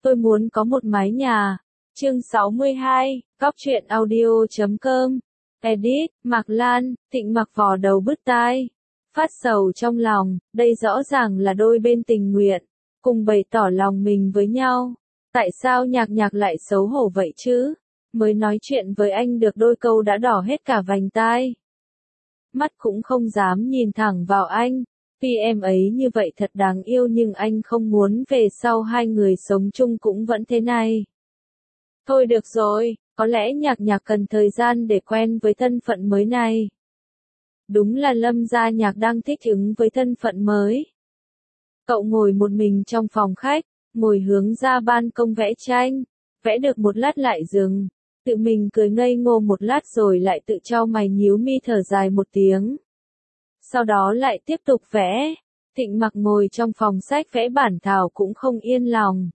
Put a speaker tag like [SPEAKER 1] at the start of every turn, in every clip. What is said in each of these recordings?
[SPEAKER 1] Tôi muốn có một mái nhà. Chương 62, Cóc truyện audio.com. Edit, Mạc Lan, Thịnh Mặc vò đầu bứt tai. Phát sầu trong lòng, đây rõ ràng là đôi bên tình nguyện, cùng bày tỏ lòng mình với nhau. Tại sao Nhạc Nhạc lại xấu hổ vậy chứ? Mới nói chuyện với anh được đôi câu đã đỏ hết cả vành tai. Mắt cũng không dám nhìn thẳng vào anh. Tuy em ấy như vậy thật đáng yêu nhưng anh không muốn về sau hai người sống chung cũng vẫn thế này. Thôi được rồi, có lẽ Nhạc Nhạc cần thời gian để quen với thân phận mới này. Đúng là Lâm Gia Nhạc đang thích ứng với thân phận mới. Cậu ngồi một mình trong phòng khách, ngồi hướng ra ban công vẽ tranh, vẽ được một lát lại dừng, tự mình cười ngây ngô một lát rồi lại tự chau mày nhíu mi thở dài một tiếng. Sau đó lại tiếp tục vẽ. Thịnh Mặc ngồi trong phòng sách vẽ bản thảo cũng không yên lòng.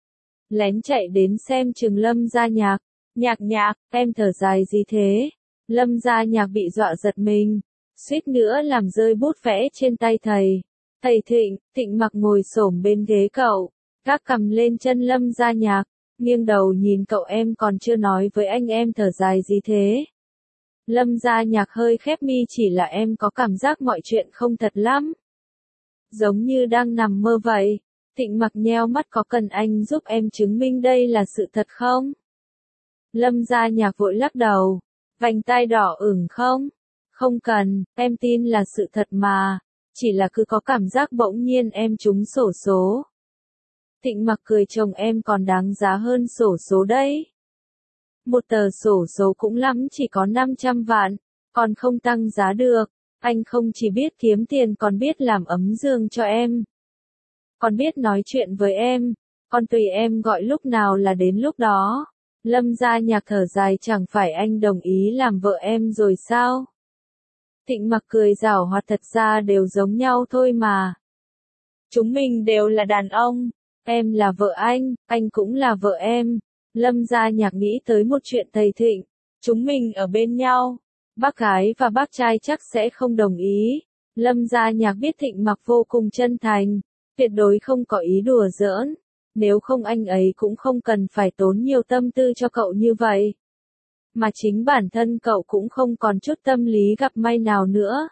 [SPEAKER 1] Lén chạy đến xem chừng Lâm Gia Nhạc. Nhạc Nhạc, em thở dài gì thế? Lâm Gia Nhạc bị dọa giật mình, suýt nữa làm rơi bút vẽ trên tay thầy. Thầy Thịnh, Thịnh Mặc ngồi xổm bên ghế cậu, gác cằm lên chân Lâm Gia Nhạc, nghiêng đầu nhìn cậu, em còn chưa nói với anh em thở dài gì thế? Lâm Gia Nhạc hơi khép mi, chỉ là em có cảm giác mọi chuyện không thật lắm. Giống như đang nằm mơ vậy. Thịnh Mặc nheo mắt, có cần anh giúp em chứng minh đây là sự thật không? Lâm Gia Nhạc vội lắc đầu. Vành tai đỏ ửng không? Không cần, em tin là sự thật mà. Chỉ là cứ có cảm giác bỗng nhiên em trúng xổ số. Thịnh Mặc cười, chồng em còn đáng giá hơn xổ số đấy. Một tờ xổ số cũng lắm chỉ có 500 vạn, còn không tăng giá được. Anh không chỉ biết kiếm tiền còn biết làm ấm giường cho em. Còn biết nói chuyện với em, còn tùy em gọi lúc nào là đến lúc đó. Lâm Gia Nhạc thở dài, chẳng phải anh đồng ý làm vợ em rồi sao? Thịnh Mặc cười giảo hoạt, thật ra đều giống nhau thôi mà. Chúng mình đều là đàn ông, em là vợ anh cũng là vợ em. Lâm Gia Nhạc nghĩ tới một chuyện, thầy Thịnh, chúng mình ở bên nhau, bác gái và bác trai chắc sẽ không đồng ý. Lâm Gia Nhạc biết Thịnh Mặc vô cùng chân thành, tuyệt đối không có ý đùa giỡn, nếu không anh ấy cũng không cần phải tốn nhiều tâm tư cho cậu như vậy. Mà chính bản thân cậu cũng không còn chút tâm lý gặp may nào nữa.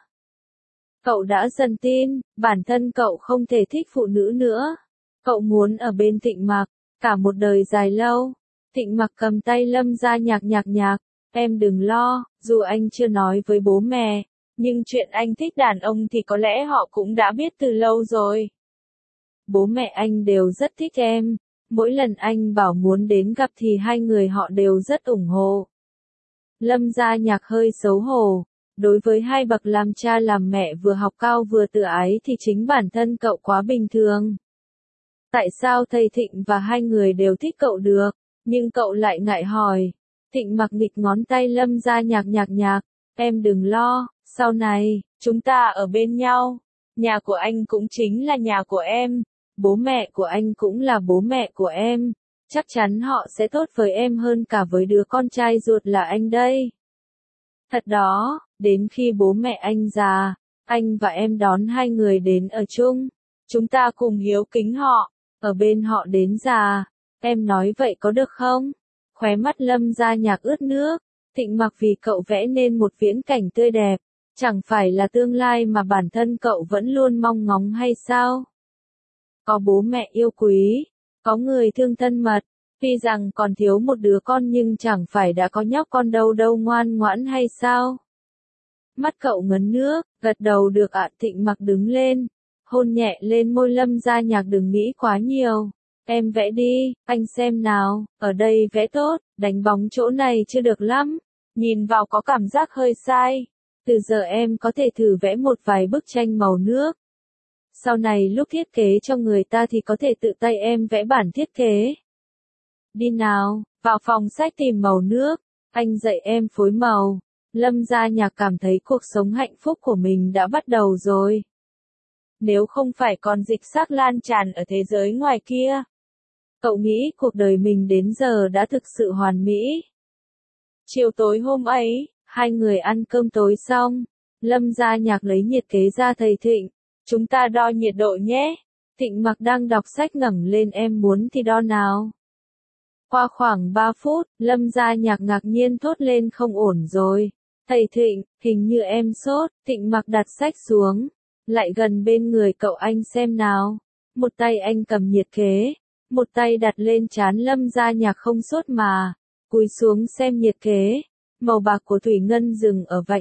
[SPEAKER 1] Cậu đã dần tin, bản thân cậu không thể thích phụ nữ nữa. Cậu muốn ở bên Thịnh Mặc, cả một đời dài lâu. Thịnh Mặc cầm tay Lâm Gia Nhạc, Nhạc, em đừng lo, dù anh chưa nói với bố mẹ, nhưng chuyện anh thích đàn ông thì có lẽ họ cũng đã biết từ lâu rồi. Bố mẹ anh đều rất thích em, mỗi lần anh bảo muốn đến gặp thì hai người họ đều rất ủng hộ. Lâm Gia Nhạc hơi xấu hổ, đối với hai bậc làm cha làm mẹ vừa học cao vừa tự ái thì chính bản thân cậu quá bình thường. Tại sao thầy Thịnh và hai người đều thích cậu được, nhưng cậu lại ngại hỏi. Thịnh Mặc nghịch ngón tay Lâm Gia Nhạc, Nhạc, em đừng lo, sau này, chúng ta ở bên nhau. Nhà của anh cũng chính là nhà của em, bố mẹ của anh cũng là bố mẹ của em. Chắc chắn họ sẽ tốt với em hơn cả với đứa con trai ruột là anh đây. Thật đó, đến khi bố mẹ anh già, anh và em đón hai người đến ở chung. Chúng ta cùng hiếu kính họ, ở bên họ đến già. Em nói vậy có được không? Khóe mắt Lâm Gia Nhạc ướt nước. Thịnh Mặc vì cậu vẽ nên một viễn cảnh tươi đẹp, chẳng phải là tương lai mà bản thân cậu vẫn luôn mong ngóng hay sao? Có bố mẹ yêu quý, có người thương thân mật, tuy rằng còn thiếu một đứa con nhưng chẳng phải đã có nhóc con đâu đâu ngoan ngoãn hay sao? Mắt cậu ngấn nước, gật đầu được ạ. Thịnh Mặc đứng lên, hôn nhẹ lên môi Lâm Gia Nhạc, đừng nghĩ quá nhiều. Em vẽ đi, anh xem nào, ở đây vẽ tốt, đánh bóng chỗ này chưa được lắm, nhìn vào có cảm giác hơi sai. Từ giờ em có thể thử vẽ một vài bức tranh màu nước. Sau này lúc thiết kế cho người ta thì có thể tự tay em vẽ bản thiết kế. Đi nào, vào phòng sách tìm màu nước, anh dạy em phối màu. Lâm Gia Nhạc cảm thấy cuộc sống hạnh phúc của mình đã bắt đầu rồi. Nếu không phải còn dịch xác lan tràn ở thế giới ngoài kia, cậu nghĩ cuộc đời mình đến giờ đã thực sự hoàn mỹ. Chiều tối hôm ấy, hai người ăn cơm tối xong, Lâm Gia Nhạc lấy nhiệt kế ra, thầy Thịnh, chúng ta đo nhiệt độ nhé. Thịnh Mặc đang đọc sách ngẩng lên, em muốn thì đo nào. Qua khoảng 3 phút, Lâm Gia Nhạc ngạc nhiên thốt lên, không ổn rồi. Thầy Thịnh, hình như em sốt. Thịnh Mặc đặt sách xuống, lại gần bên người cậu, anh xem nào. Một tay anh cầm nhiệt kế, một tay đặt lên trán Lâm Gia Nhạc, không sốt mà. Cúi xuống xem nhiệt kế, màu bạc của thủy ngân dừng ở vạch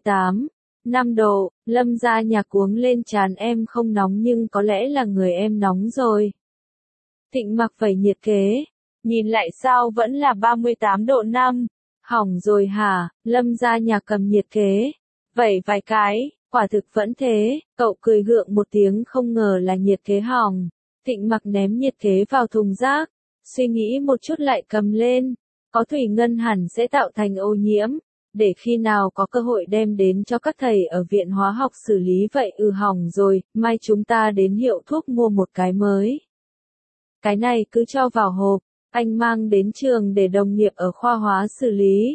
[SPEAKER 1] 38,5 độ. Lâm Gia Nhạc cuống lên, trán em không nóng nhưng có lẽ là người em nóng rồi. Thịnh Mặc vẩy nhiệt kế, nhìn lại sao vẫn là 38 độ 5. Hỏng rồi hả? Lâm Gia Nhạc cầm nhiệt kế, vẩy vài cái, quả thực vẫn thế. Cậu cười gượng một tiếng, không ngờ là nhiệt kế hỏng. Thịnh Mặc ném nhiệt kế vào thùng rác, suy nghĩ một chút lại cầm lên. Có thủy ngân hẳn sẽ tạo thành ô nhiễm, để khi nào có cơ hội đem đến cho các thầy ở viện hóa học xử lý vậy. Hỏng rồi, mai chúng ta đến hiệu thuốc mua một cái mới. Cái này cứ cho vào hộp, anh mang đến trường để đồng nghiệp ở khoa hóa xử lý.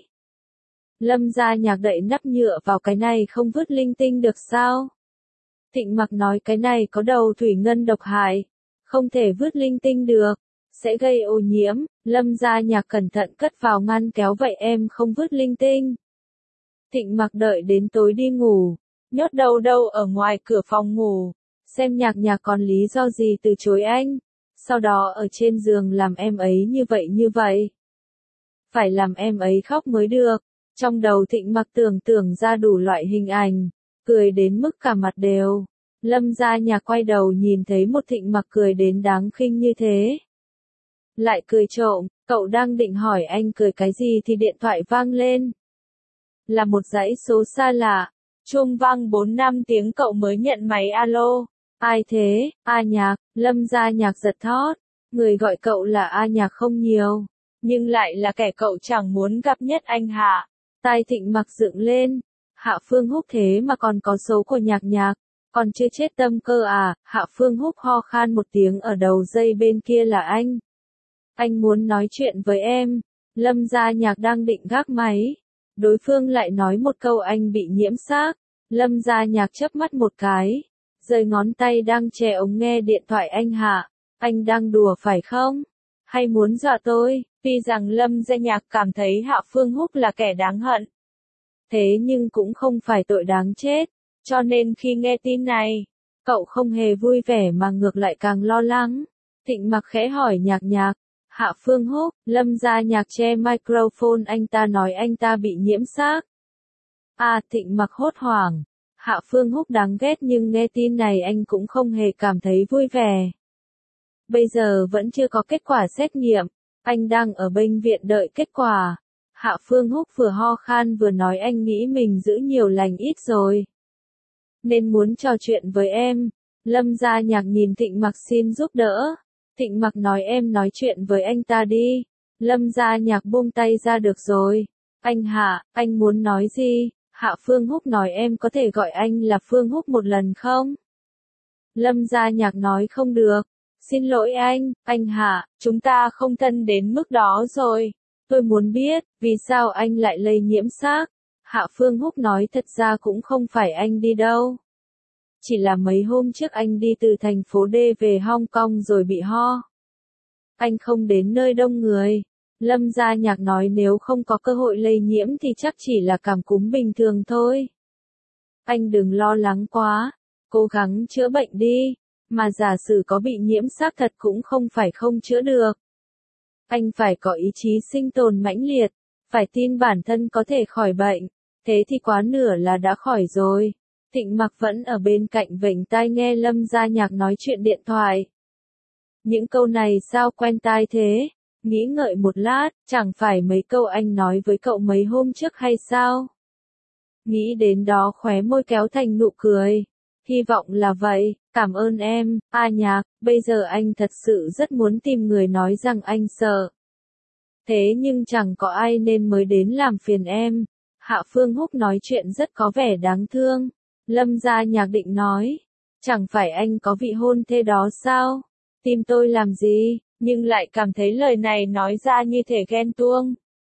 [SPEAKER 1] Lâm Gia Nhạc đậy nắp nhựa vào, cái này không vứt linh tinh được sao? Thịnh Mặc nói, cái này có đầu thủy ngân độc hại, không thể vứt linh tinh được, sẽ gây ô nhiễm. Lâm Gia Nhạc cẩn thận cất vào ngăn kéo, vậy em không vứt linh tinh. Thịnh Mặc đợi đến tối đi ngủ, nhốt đâu ở ngoài cửa phòng ngủ, xem Nhạc Nhạc còn lý do gì từ chối anh. Sau đó ở trên giường làm em ấy như vậy. Phải làm em ấy khóc mới được. Trong đầu Thịnh Mặc tưởng ra đủ loại hình ảnh, cười đến mức cả mặt đều. Lâm Gia Nhạc quay đầu nhìn thấy một Thịnh Mặc cười đến đáng khinh như thế. Lại cười trộm, cậu đang định hỏi anh cười cái gì thì điện thoại vang lên. Là một dãy số xa lạ, chuông vang 4-5 tiếng cậu mới nhận máy. Alo, ai thế? A Nhạc. Lâm Gia Nhạc giật thót, người gọi cậu là A Nhạc không nhiều, nhưng lại là kẻ cậu chẳng muốn gặp nhất. Anh Hạ. Tai Thịnh Mặc dựng lên, Hạ Phương Húc thế mà còn có số của Nhạc Nhạc, còn chưa chết tâm cơ à? Hạ Phương Húc ho khan một tiếng, ở đầu dây bên kia là anh. Anh muốn nói chuyện với em. Lâm Gia Nhạc đang định gác máy, đối phương lại nói một câu, anh bị nhiễm xác. Lâm Gia Nhạc chớp mắt một cái, giơ ngón tay đang che ống nghe điện thoại. Anh Hạ, anh đang đùa phải không? Hay muốn dọa tôi? Tuy rằng Lâm Gia Nhạc cảm thấy Hạ Phương Húc là kẻ đáng hận, thế nhưng cũng không phải tội đáng chết, cho nên khi nghe tin này, cậu không hề vui vẻ mà ngược lại càng lo lắng. Thịnh Mặc khẽ hỏi Nhạc Nhạc, Hạ Phương Húc. Lâm Gia Nhạc che microphone, anh ta nói anh ta bị nhiễm xác. À, Thịnh Mặc hốt hoảng. Hạ Phương Húc đáng ghét, nhưng nghe tin này anh cũng không hề cảm thấy vui vẻ. Bây giờ vẫn chưa có kết quả xét nghiệm, anh đang ở bệnh viện đợi kết quả. Hạ Phương Húc vừa ho khan vừa nói, anh nghĩ mình giữ nhiều lành ít rồi, nên muốn trò chuyện với em. Lâm Gia Nhạc nhìn Thịnh Mặc xin giúp đỡ. Thịnh Mặc nói, em nói chuyện với anh ta đi. Lâm Gia Nhạc buông tay ra, được rồi. Anh Hạ, anh muốn nói gì? Hạ Phương Húc nói, em có thể gọi anh là Phương Húc một lần không? Lâm Gia Nhạc nói, không được. Xin lỗi anh Hạ, chúng ta không thân đến mức đó rồi. Tôi muốn biết, vì sao anh lại lây nhiễm xác? Hạ Phương Húc nói, thật ra cũng không phải anh đi đâu. Chỉ là mấy hôm trước anh đi từ thành phố D về Hong Kong rồi bị ho. Anh không đến nơi đông người. Lâm Gia Nhạc nói, nếu không có cơ hội lây nhiễm thì chắc chỉ là cảm cúm bình thường thôi. Anh đừng lo lắng quá, cố gắng chữa bệnh đi, mà giả sử có bị nhiễm xác thật cũng không phải không chữa được. Anh phải có ý chí sinh tồn mãnh liệt, phải tin bản thân có thể khỏi bệnh, thế thì quá nửa là đã khỏi rồi. Thịnh Mặc vẫn ở bên cạnh vểnh tai nghe Lâm Gia Nhạc nói chuyện điện thoại. Những câu này sao quen tai thế? Nghĩ ngợi một lát, chẳng phải mấy câu anh nói với cậu mấy hôm trước hay sao? Nghĩ đến đó khóe môi kéo thành nụ cười. Hy vọng là vậy, cảm ơn em. A Nhạc, bây giờ anh thật sự rất muốn tìm người nói rằng anh sợ. Thế nhưng chẳng có ai nên mới đến làm phiền em. Hạ Phương Húc nói chuyện rất có vẻ đáng thương. Lâm Gia Nhạc định nói, chẳng phải anh có vị hôn thê đó sao? Tìm tôi làm gì? Nhưng lại cảm thấy lời này nói ra như thể ghen tuông.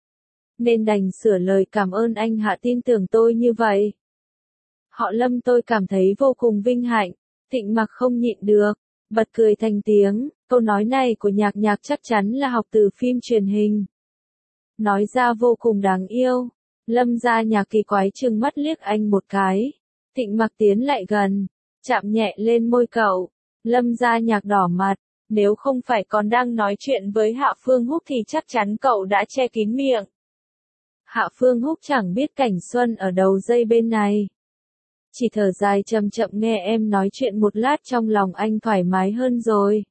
[SPEAKER 1] Nên đành sửa lời, cảm ơn anh Hạ tin tưởng tôi như vậy. Họ Lâm, tôi cảm thấy vô cùng vinh hạnh. Thịnh Mặc không nhịn được, bật cười thành tiếng, câu nói này của Nhạc Nhạc chắc chắn là học từ phim truyền hình. Nói ra vô cùng đáng yêu. Lâm Gia Nhạc kỳ quái trừng mắt liếc anh một cái. Thịnh Mặc tiến lại gần, chạm nhẹ lên môi cậu. Lâm Gia Nhạc đỏ mặt, nếu không phải còn đang nói chuyện với Hạ Phương Húc thì chắc chắn cậu đã che kín miệng. Hạ Phương Húc chẳng biết Cảnh Xuân ở đầu dây bên này. Chỉ thở dài chậm chậm nghe em nói chuyện một lát trong lòng anh thoải mái hơn rồi.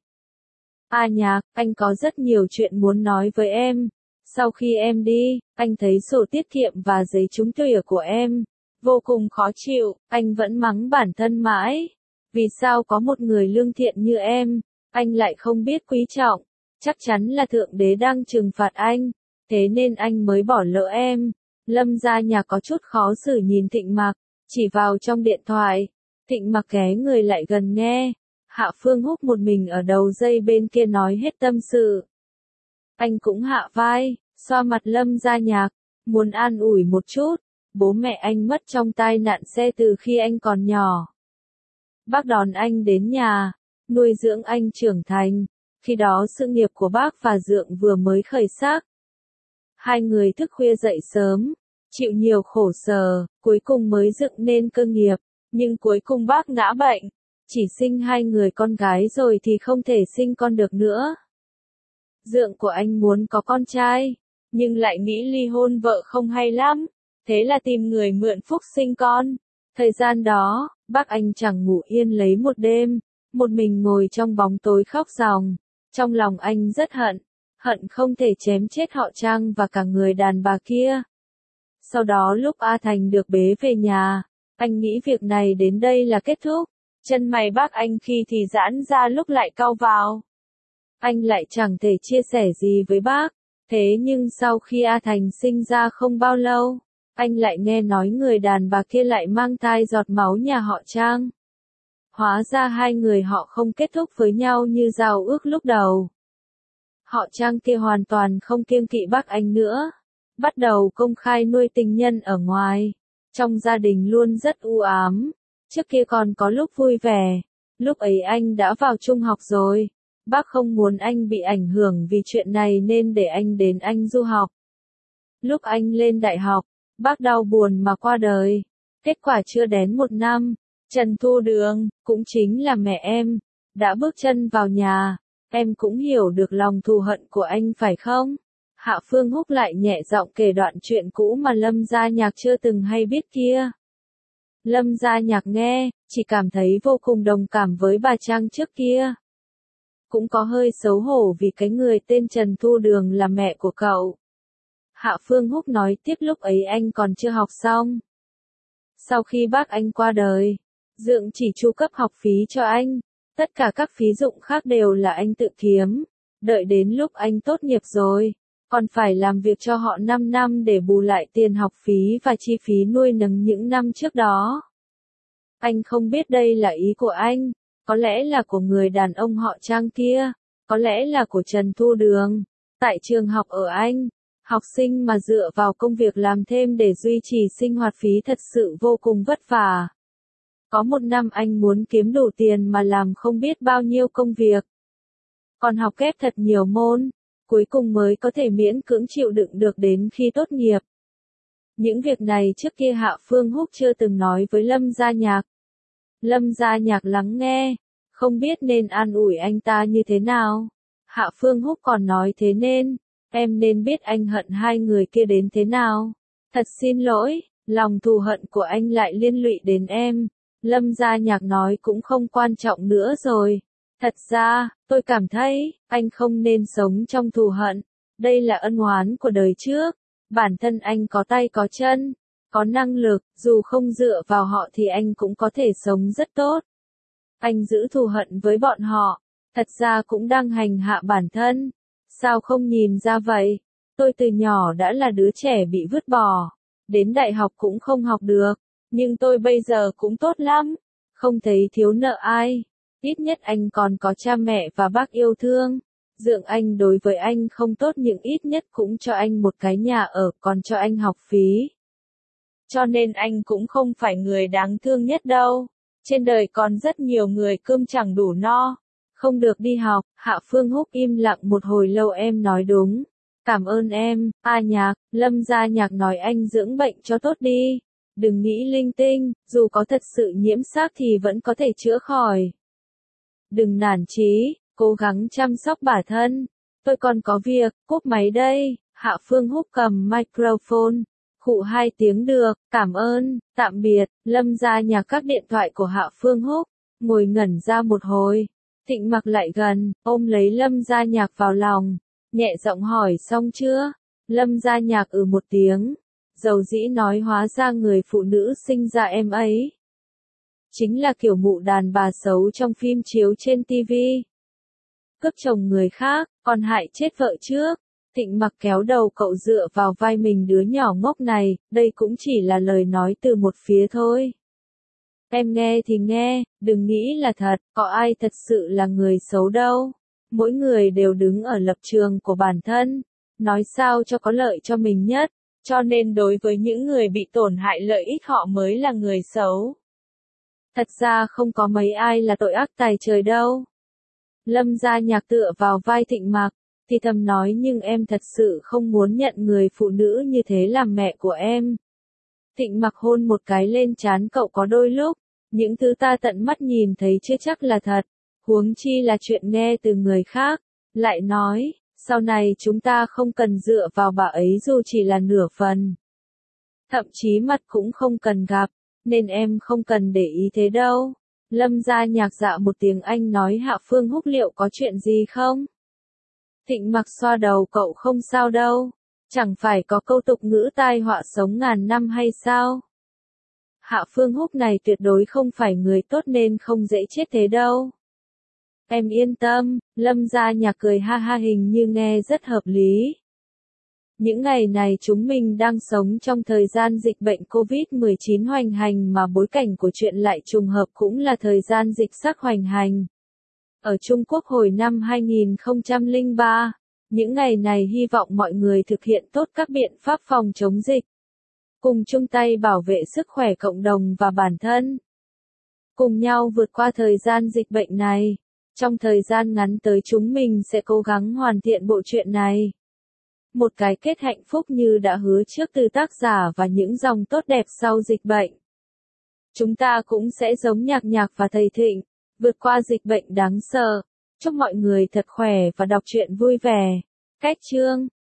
[SPEAKER 1] A Nhạc, anh có rất nhiều chuyện muốn nói với em. Sau khi em đi, anh thấy sổ tiết kiệm và giấy trúng tuyển của em vô cùng khó chịu, anh vẫn mắng bản thân mãi. Vì sao có một người lương thiện như em, anh lại không biết quý trọng? Chắc chắn là Thượng Đế đang trừng phạt anh, thế nên anh mới bỏ lỡ em. Lâm Gia Nhạc có chút khó xử nhìn Thịnh Mặc, chỉ vào trong điện thoại. Thịnh Mặc ghé người lại gần nghe. Hạ Phương Húc một mình ở đầu dây bên kia nói hết tâm sự. Anh cũng hạ vai, xoa mặt Lâm Gia Nhạc, muốn an ủi một chút. Bố mẹ anh mất trong tai nạn xe từ khi anh còn nhỏ. Bác đón anh đến nhà, nuôi dưỡng anh trưởng thành. Khi đó sự nghiệp của bác và Dượng vừa mới khởi sắc. Hai người thức khuya dậy sớm, chịu nhiều khổ sở, cuối cùng mới dựng nên cơ nghiệp. Nhưng cuối cùng bác ngã bệnh, chỉ sinh hai người con gái rồi thì không thể sinh con được nữa. Dượng của anh muốn có con trai, nhưng lại nghĩ ly hôn vợ không hay lắm, thế là tìm người mượn phúc sinh con. Thời gian đó, bác anh chẳng ngủ yên lấy một đêm, một mình ngồi trong bóng tối khóc ròng. Trong lòng anh rất hận, hận không thể chém chết họ Trang và cả người đàn bà kia. Sau đó lúc A Thành được bế về nhà, anh nghĩ việc này đến đây là kết thúc. Chân mày bác anh khi thì giãn ra lúc lại cau vào. Anh lại chẳng thể chia sẻ gì với bác. Thế nhưng sau khi A Thành sinh ra không bao lâu, anh lại nghe nói người đàn bà kia lại mang thai giọt máu nhà họ Trang. Hóa ra hai người họ không kết thúc với nhau như giao ước lúc đầu. Họ Trang kia hoàn toàn không kiêng kỵ bác anh nữa. Bắt đầu công khai nuôi tình nhân ở ngoài. Trong gia đình luôn rất u ám. Trước kia còn có lúc vui vẻ. Lúc ấy anh đã vào trung học rồi. Bác không muốn anh bị ảnh hưởng vì chuyện này nên để anh đến Anh du học. Lúc anh lên đại học, bác đau buồn mà qua đời. Kết quả chưa đến một năm, Trần Thu Đường, cũng chính là mẹ em, đã bước chân vào nhà. Em cũng hiểu được lòng thù hận của anh phải không? Hạ Phương Húc lại nhẹ giọng kể đoạn chuyện cũ mà Lâm Gia Nhạc chưa từng hay biết kia. Lâm Gia Nhạc nghe, chỉ cảm thấy vô cùng đồng cảm với bà Trang trước kia. Cũng có hơi xấu hổ vì cái người tên Trần Thu Đường là mẹ của cậu. Hạ Phương Húc nói tiếp lúc ấy anh còn chưa học xong. Sau khi bác anh qua đời, Dượng chỉ chu cấp học phí cho anh. Tất cả các phí dụng khác đều là anh tự kiếm. Đợi đến lúc anh tốt nghiệp rồi, còn phải làm việc cho họ 5 năm để bù lại tiền học phí và chi phí nuôi nấng những năm trước đó. Anh không biết đây là ý của anh, có lẽ là của người đàn ông họ Trang kia, có lẽ là của Trần Thu Đường. Tại trường học ở Anh, học sinh mà dựa vào công việc làm thêm để duy trì sinh hoạt phí thật sự vô cùng vất vả. Có một năm anh muốn kiếm đủ tiền mà làm không biết bao nhiêu công việc. Còn học kép thật nhiều môn, cuối cùng mới có thể miễn cưỡng chịu đựng được đến khi tốt nghiệp. Những việc này trước kia Hạ Phương Húc chưa từng nói với Lâm Gia Nhạc. Lâm Gia Nhạc lắng nghe, không biết nên an ủi anh ta như thế nào. Hạ Phương Húc còn nói thế nên, em nên biết anh hận hai người kia đến thế nào. Thật xin lỗi, lòng thù hận của anh lại liên lụy đến em. Lâm Gia Nhạc nói cũng không quan trọng nữa rồi. Thật ra, tôi cảm thấy, anh không nên sống trong thù hận. Đây là ân oán của đời trước. Bản thân anh có tay có chân, có năng lực, dù không dựa vào họ thì anh cũng có thể sống rất tốt. Anh giữ thù hận với bọn họ, thật ra cũng đang hành hạ bản thân. Sao không nhìn ra vậy? Tôi từ nhỏ đã là đứa trẻ bị vứt bỏ, đến đại học cũng không học được, nhưng tôi bây giờ cũng tốt lắm, không thấy thiếu nợ ai. Ít nhất anh còn có cha mẹ và bác yêu thương. Dượng anh đối với anh không tốt nhưng ít nhất cũng cho anh một cái nhà ở, còn cho anh học phí. Cho nên anh cũng không phải người đáng thương nhất đâu. Trên đời còn rất nhiều người cơm chẳng đủ no. Không được đi học, Hạ Phương Húc im lặng một hồi lâu em nói đúng. Cảm ơn em, Nhạc, Lâm Gia Nhạc nói anh dưỡng bệnh cho tốt đi. Đừng nghĩ linh tinh, dù có thật sự nhiễm xác thì vẫn có thể chữa khỏi. Đừng nản chí, cố gắng chăm sóc bản thân. Tôi còn có việc, cúp máy đây. Hạ Phương Húc cầm microphone. Khụ 2 tiếng được, cảm ơn, tạm biệt. Lâm Gia Nhạc cắt điện thoại của Hạ Phương Húc, ngồi ngẩn ra một hồi. Thịnh Mặc lại gần, ôm lấy Lâm Gia Nhạc vào lòng, nhẹ giọng hỏi xong chưa? Lâm Gia Nhạc một tiếng, dầu dĩ nói hóa ra người phụ nữ sinh ra em ấy chính là kiểu mụ đàn bà xấu trong phim chiếu trên TV. Cướp chồng người khác, còn hại chết vợ trước. Thịnh Mặc kéo đầu cậu dựa vào vai mình, đứa nhỏ ngốc này, đây cũng chỉ là lời nói từ một phía thôi. Em nghe thì nghe, đừng nghĩ là thật, có ai thật sự là người xấu đâu. Mỗi người đều đứng ở lập trường của bản thân, nói sao cho có lợi cho mình nhất, cho nên đối với những người bị tổn hại lợi ích họ mới là người xấu. Thật ra không có mấy ai là tội ác tày trời đâu. Lâm Gia Nhạc tựa vào vai Thịnh Mặc, thì thầm nói nhưng em thật sự không muốn nhận người phụ nữ như thế làm mẹ của em. Thịnh Mặc hôn một cái lên trán cậu, có đôi lúc, những thứ ta tận mắt nhìn thấy chưa chắc là thật, huống chi là chuyện nghe từ người khác. Lại nói, sau này chúng ta không cần dựa vào bà ấy dù chỉ là nửa phần. Thậm chí mặt cũng không cần gặp, nên em không cần để ý thế đâu. Lâm Gia Nhạc dạ một tiếng, anh nói Hạ Phương Húc liệu có chuyện gì không? Thịnh Mặc xoa đầu cậu, không sao đâu. Chẳng phải có câu tục ngữ tai họa sống ngàn năm hay sao? Hạ Phương Húc này tuyệt đối không phải người tốt nên không dễ chết thế đâu. Em yên tâm, Lâm Gia Nhạc cười ha ha, hình như nghe rất hợp lý. Những ngày này chúng mình đang sống trong thời gian dịch bệnh COVID-19 hoành hành mà bối cảnh của chuyện lại trùng hợp cũng là thời gian dịch SARS hoành hành. Ở Trung Quốc hồi năm 2003, những ngày này hy vọng mọi người thực hiện tốt các biện pháp phòng chống dịch. Cùng chung tay bảo vệ sức khỏe cộng đồng và bản thân. Cùng nhau vượt qua thời gian dịch bệnh này. Trong thời gian ngắn tới chúng mình sẽ cố gắng hoàn thiện bộ truyện này. Một cái kết hạnh phúc như đã hứa trước từ tác giả và những dòng tốt đẹp sau dịch bệnh. Chúng ta cũng sẽ giống Nhạc Nhạc và thầy Thịnh, vượt qua dịch bệnh đáng sợ. Chúc mọi người thật khỏe và đọc truyện vui vẻ. Cách chương